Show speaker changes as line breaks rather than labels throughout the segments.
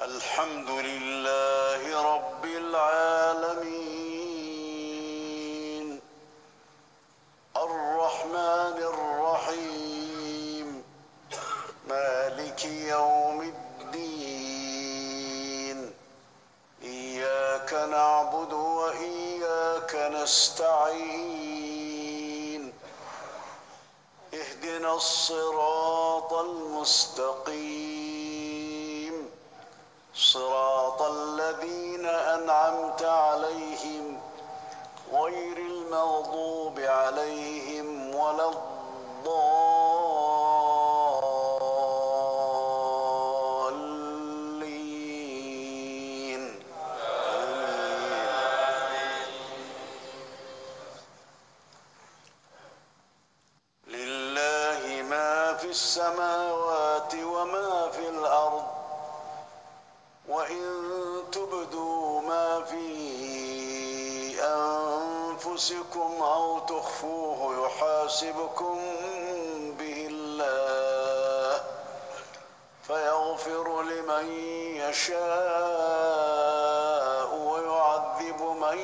الحمد لله رب العالمين الرحمن الرحيم مالك يوم الدين إياك نعبد وإياك نستعين اهدنا الصراط المستقيم صراط الذين أنعمت عليهم غير المغضوب عليهم ولا الضالين لله ما في السماوات وما في الأرض وإن تبدوا ما في أنفسكم أو تخفوه يحاسبكم به الله فيغفر لمن يشاء ويعذب من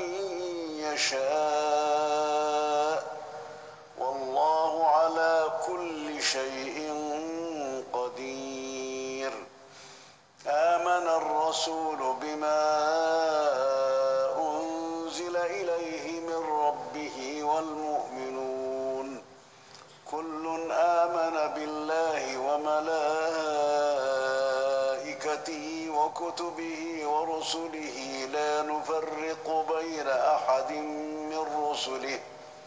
يشاء والله على كل شيء قدير آمن الرسول بما أنزل إليه من ربه والمؤمنون كل آمن بالله وملائكته وكتبه ورسله لا نفرق بين أحد من رسله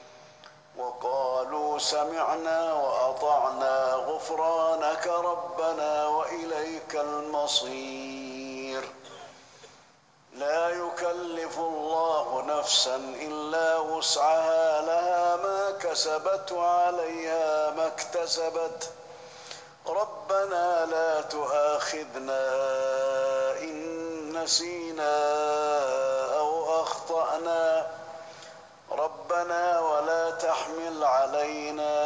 وقالوا سمعنا وأطعنا غفرانك ربنا وإليك المصير لا يكلف الله نفسا إلا وسعها لها ما كسبت وعليها ما اكتسبت ربنا لا تؤاخذنا إن نسينا أو أخطأنا ربنا ولا تحمل علينا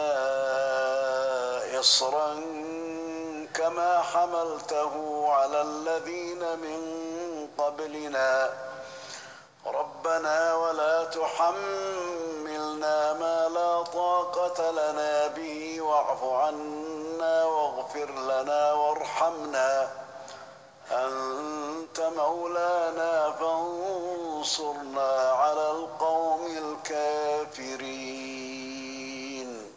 إصرا كما حملته على الذين من قبلنا ربنا ولا تحملنا ما لا طاقة لنا به واعف عنا واغفر لنا وارحمنا أنت مولانا فانصرنا على القوم الكافرين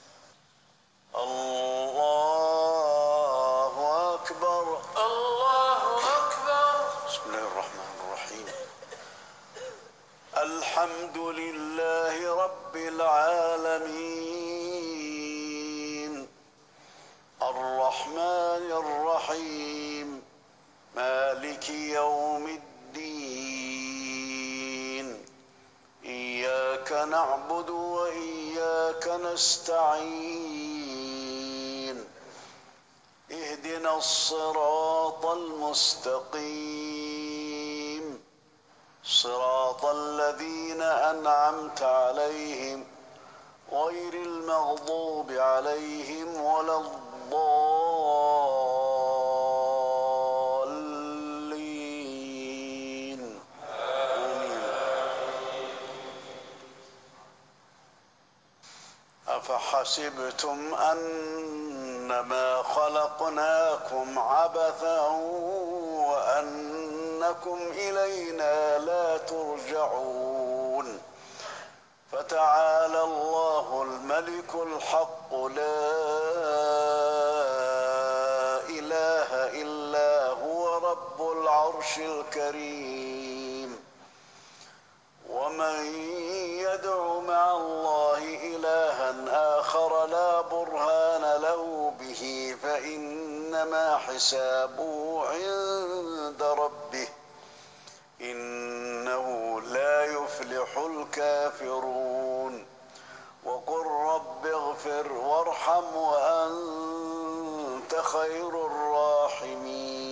الله أكبر الله أكبر بسم الله الرحمن الرحيم الحمد لله رب العالمين الرحمن الرحيم مالك يوم الدين إياك نعبد وإياك نستعين اهدنا الصراط المستقيم صراط الذين أنعمت عليهم غير المغضوب عليهم ولا الضالين آمين أفحسبتم أنما خلقناكم عبثا وأنكم إلينا لا ترجعون فتعالى الله الملك الحق لا إله إلا هو رب العرش الكريم ومن يدع مع الله إلها آخر لا برهان له به فإنما حسابه عند ربه إنه لا يفلح الكافرون وقل رب اغفر وارحم وأنت خير الراحمين